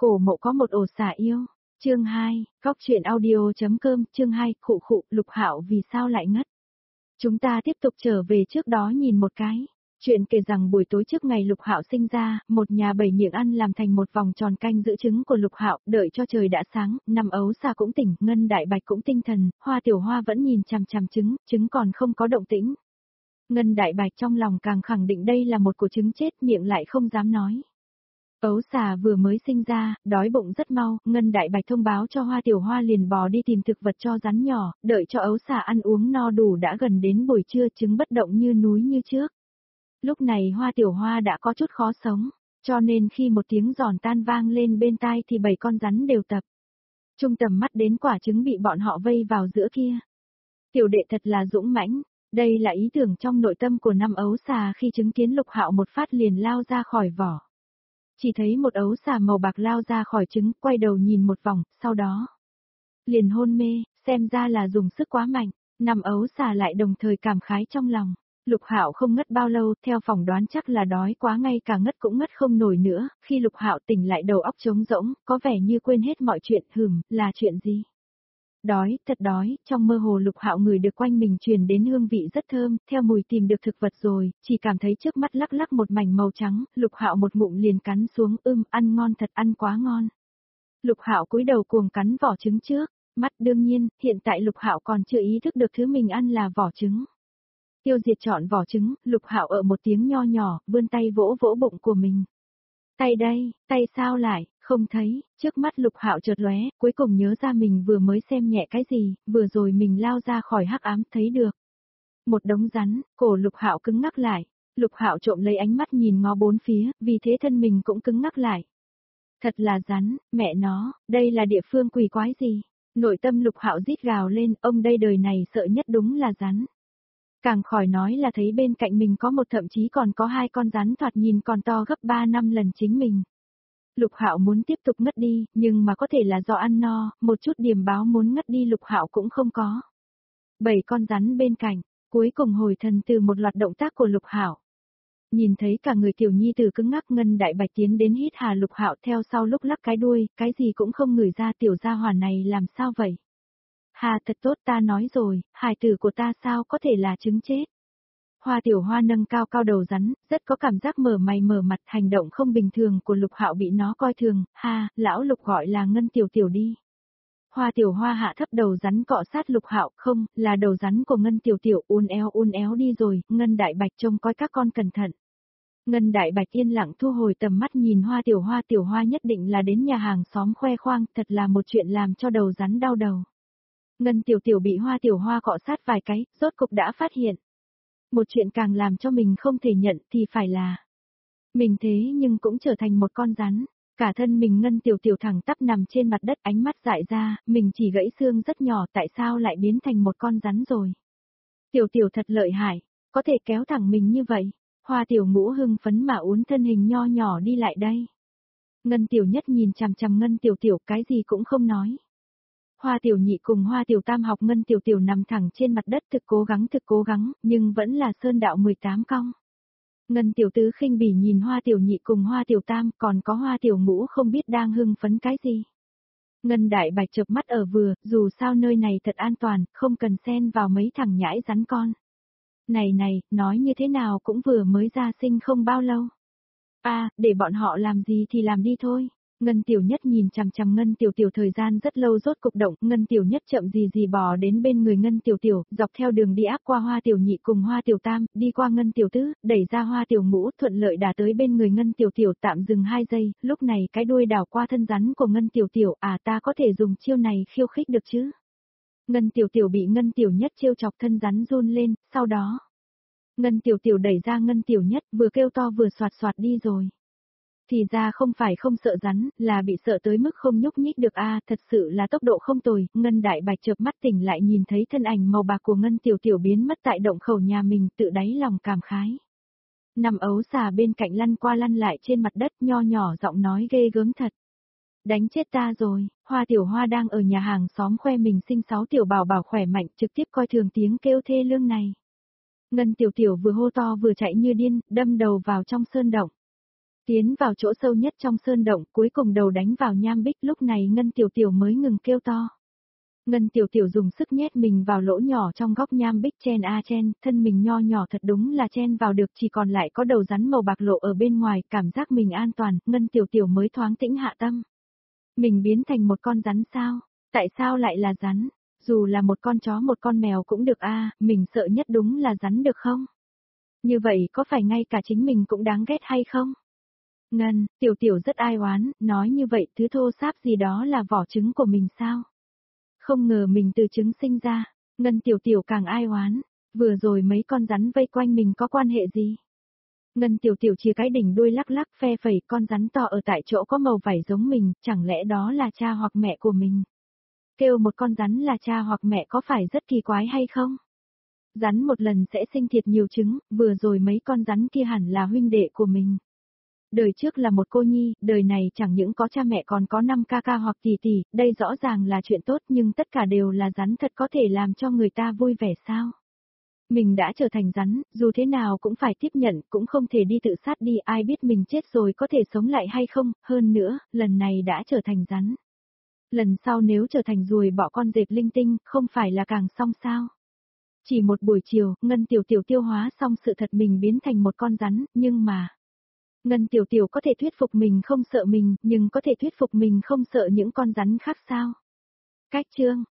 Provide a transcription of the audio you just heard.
Cổ Mộ có một ổ xả yêu. Chương 2, Góc truyện audio.com, chương 2, khụ khụ, Lục Hạo vì sao lại ngất? Chúng ta tiếp tục trở về trước đó nhìn một cái. Chuyện kể rằng buổi tối trước ngày Lục Hạo sinh ra, một nhà bảy miệng ăn làm thành một vòng tròn canh giữ trứng của Lục Hạo, đợi cho trời đã sáng, năm ấu xà cũng tỉnh, Ngân Đại Bạch cũng tinh thần, Hoa Tiểu Hoa vẫn nhìn chằm chằm trứng còn không có động tĩnh. Ngân Đại Bạch trong lòng càng khẳng định đây là một của trứng chết, miệng lại không dám nói. Ấu xà vừa mới sinh ra, đói bụng rất mau, Ngân Đại Bạch thông báo cho Hoa Tiểu Hoa liền bò đi tìm thực vật cho rắn nhỏ, đợi cho ấu xà ăn uống no đủ đã gần đến buổi trưa, trứng bất động như núi như trước. Lúc này Hoa Tiểu Hoa đã có chút khó sống, cho nên khi một tiếng giòn tan vang lên bên tai thì 7 con rắn đều tập trung tầm mắt đến quả trứng bị bọn họ vây vào giữa kia. Tiểu đệ thật là dũng mãnh, đây là ý tưởng trong nội tâm của năm ấu xà khi chứng kiến Lục Hạo một phát liền lao ra khỏi vỏ. Chỉ thấy một ấu xà màu bạc lao ra khỏi trứng, quay đầu nhìn một vòng, sau đó liền hôn mê, xem ra là dùng sức quá mạnh, năm ấu xà lại đồng thời cảm khái trong lòng. Lục Hạo không ngất bao lâu, theo phỏng đoán chắc là đói quá ngay cả ngất cũng ngất không nổi nữa, khi Lục Hạo tỉnh lại đầu óc trống rỗng, có vẻ như quên hết mọi chuyện, là chuyện gì? Đói, thật đói, trong mơ hồ Lục Hạo ngửi được quanh mình truyền đến hương vị rất thơm, theo mùi tìm được thực vật rồi, chỉ cảm thấy trước mắt lắc lắc một mảnh màu trắng, Lục Hạo một ngụm liền cắn xuống, ăn ngon thật, ăn quá ngon. Lục Hạo cúi đầu cuồng cắn vỏ trứng trước, mắt đương nhiên, hiện tại Lục Hạo còn chưa ý thức được thứ mình ăn là vỏ trứng. Tiêu diệt trọn vỏ trứng, Lục Hạo ở một tiếng nho nhỏ, vươn tay vỗ vỗ bụng của mình. Tay đây, tay sao lại, không thấy, trước mắt Lục Hạo chợt lóe, cuối cùng nhớ ra mình vừa mới xem nhẹ cái gì, vừa rồi mình lao ra khỏi hắc ám thấy được. Một đống rắn, cổ Lục Hạo cứng ngắc lại, Lục Hạo trộm lấy ánh mắt nhìn ngó bốn phía, vì thế thân mình cũng cứng ngắc lại. Thật là rắn, mẹ nó, đây là địa phương quỷ quái gì? Nội tâm Lục Hạo rít gào lên, ông đây đời này sợ nhất đúng là rắn. Càng khỏi nói là thấy bên cạnh mình có một thậm chí còn có 2 con rắn thoạt nhìn còn to gấp 3 năm lần chính mình. Lục Hạo muốn tiếp tục ngất đi, nhưng mà có thể là do ăn no, một chút điểm báo muốn ngất đi Lục Hạo cũng không có. 7 con rắn bên cạnh, cuối cùng hồi thần từ một loạt động tác của Lục Hạo. Nhìn thấy cả người tiểu nhi tử cứng ngắc, Ngân Đại Bạch tiến đến hít hà Lục Hạo theo sau lúc lắc cái đuôi, cái gì cũng không ngửi ra, tiểu gia hỏa này làm sao vậy? Hà thật tốt, ta nói rồi, hài tử của ta sao có thể là trứng chết. Hoa Tiểu Hoa nâng cao cao đầu rắn, rất có cảm giác mở mày mở mặt, hành động không bình thường của Lục Hạo bị nó coi thường, lão Lục gọi là Ngân Tiểu Tiểu đi. Hoa Tiểu Hoa hạ thấp đầu rắn cọ sát Lục Hạo, không, là đầu rắn của Ngân Tiểu Tiểu, uốn éo đi rồi, Ngân Đại Bạch trông coi các con cẩn thận. Ngân Đại Bạch yên lặng thu hồi tầm mắt nhìn Tiểu Hoa nhất định là đến nhà hàng xóm khoe khoang, thật là một chuyện làm cho đầu rắn đau đầu. Ngân Tiểu Tiểu bị Tiểu Hoa cọ sát vài cái, rốt cục đã phát hiện. Một chuyện càng làm cho mình không thể nhận thì phải là mình thế nhưng cũng trở thành một con rắn. Cả thân mình Ngân Tiểu Tiểu thẳng tắp nằm trên mặt đất, ánh mắt dại ra, mình chỉ gãy xương rất nhỏ, tại sao lại biến thành một con rắn rồi. Tiểu Tiểu thật lợi hại, có thể kéo thẳng mình như vậy. Hoa Tiểu Ngũ hưng phấn mà uốn thân hình nho nhỏ đi lại đây. Ngân Tiểu Nhất nhìn chằm chằm Ngân Tiểu Tiểu, cái gì cũng không nói. Hoa Tiểu Nhị cùng Hoa Tiểu Tam học Ngân Tiểu Tiểu nằm thẳng trên mặt đất thực cố gắng, nhưng vẫn là sơn đạo 18 cong. Ngân Tiểu Tứ khinh bỉ nhìn Hoa Tiểu Nhị cùng Hoa Tiểu Tam, còn có Hoa Tiểu Ngũ không biết đang hưng phấn cái gì. Ngân Đại Bạch chợp mắt ở vừa, dù sao nơi này thật an toàn, không cần xen vào mấy thằng nhãi rắn con. Này, nói như thế nào cũng vừa mới ra sinh không bao lâu. Để bọn họ làm gì thì làm đi thôi. Ngân Tiểu Nhất nhìn chằm chằm Ngân Tiểu Tiểu thời gian rất lâu rốt cục động, Ngân Tiểu Nhất chậm gì bò đến bên người Ngân Tiểu Tiểu, dọc theo đường đi áp qua Hoa Tiểu Nhị cùng Hoa Tiểu Tam, đi qua Ngân Tiểu Tứ, đẩy ra Hoa Tiểu Ngũ, thuận lợi đả tới bên người Ngân Tiểu Tiểu, tạm dừng 2 giây, lúc này cái đuôi đảo qua thân rắn của Ngân Tiểu Tiểu, ta có thể dùng chiêu này khiêu khích được chứ? Ngân Tiểu Tiểu bị Ngân Tiểu Nhất trêu chọc, thân rắn run lên, sau đó Ngân Tiểu Tiểu đẩy ra Ngân Tiểu Nhất, vừa kêu to vừa xoạt đi rồi. Thì ra không phải không sợ rắn, là bị sợ tới mức không nhúc nhích được thật sự là tốc độ không tồi. Ngân Đại Bạch chợp mắt tỉnh lại nhìn thấy thân ảnh màu bạc của Ngân Tiểu Tiểu biến mất tại động khẩu nhà mình, tự đáy lòng cảm khái. Nằm ấu xà bên cạnh lăn qua lăn lại trên mặt đất, nho nhỏ giọng nói ghê gớm thật. Đánh chết ta rồi. Hoa Tiểu Hoa đang ở nhà hàng xóm khoe mình sinh 6 tiểu bảo bảo khỏe mạnh, trực tiếp coi thường tiếng kêu thê lương này. Ngân Tiểu Tiểu vừa hô to vừa chạy như điên, đâm đầu vào trong sơn động. Tiến vào chỗ sâu nhất trong sơn động, cuối cùng đầu đánh vào nham bích, lúc này Ngân Tiểu Tiểu mới ngừng kêu to. Ngân Tiểu Tiểu dùng sức nhét mình vào lỗ nhỏ trong góc nham bích, chen a chen, thân mình nho nhỏ thật đúng là chen vào được, chỉ còn lại có đầu rắn màu bạc lộ ở bên ngoài, cảm giác mình an toàn, Ngân Tiểu Tiểu mới thoáng tĩnh hạ tâm. Mình biến thành một con rắn sao? Tại sao lại là rắn? Dù là một con chó một con mèo cũng được a, mình sợ nhất đúng là rắn được không? Như vậy có phải ngay cả chính mình cũng đáng ghét hay không? Ngân, Tiểu Tiểu rất ai oán, nói như vậy thứ thô sáp gì đó là vỏ trứng của mình sao? Không ngờ mình từ trứng sinh ra, Ngân Tiểu Tiểu càng ai oán, vừa rồi mấy con rắn vây quanh mình có quan hệ gì? Ngân Tiểu Tiểu chia cái đỉnh đuôi lắc lắc phe phẩy, con rắn to ở tại chỗ có màu vảy giống mình, chẳng lẽ đó là cha hoặc mẹ của mình? Kêu một con rắn là cha hoặc mẹ có phải rất kỳ quái hay không? Rắn một lần sẽ sinh thiệt nhiều trứng, vừa rồi mấy con rắn kia hẳn là huynh đệ của mình. Đời trước là một cô nhi, đời này chẳng những có cha mẹ còn có 5 ca ca hoặc tỷ tỷ, đây rõ ràng là chuyện tốt nhưng tất cả đều là rắn thật, có thể làm cho người ta vui vẻ sao? Mình đã trở thành rắn, dù thế nào cũng phải tiếp nhận, cũng không thể đi tự sát đi, ai biết mình chết rồi có thể sống lại hay không, hơn nữa, lần này đã trở thành rắn. Lần sau nếu trở thành ruồi bọ con dẹp linh tinh, không phải là càng xong sao? Chỉ một buổi chiều, Ngân Tiểu Tiểu tiêu hóa xong sự thật mình biến thành một con rắn, nhưng mà... Ngân Tiểu Tiểu có thể thuyết phục mình không sợ mình, nhưng có thể thuyết phục mình không sợ những con rắn khác sao? Cách chương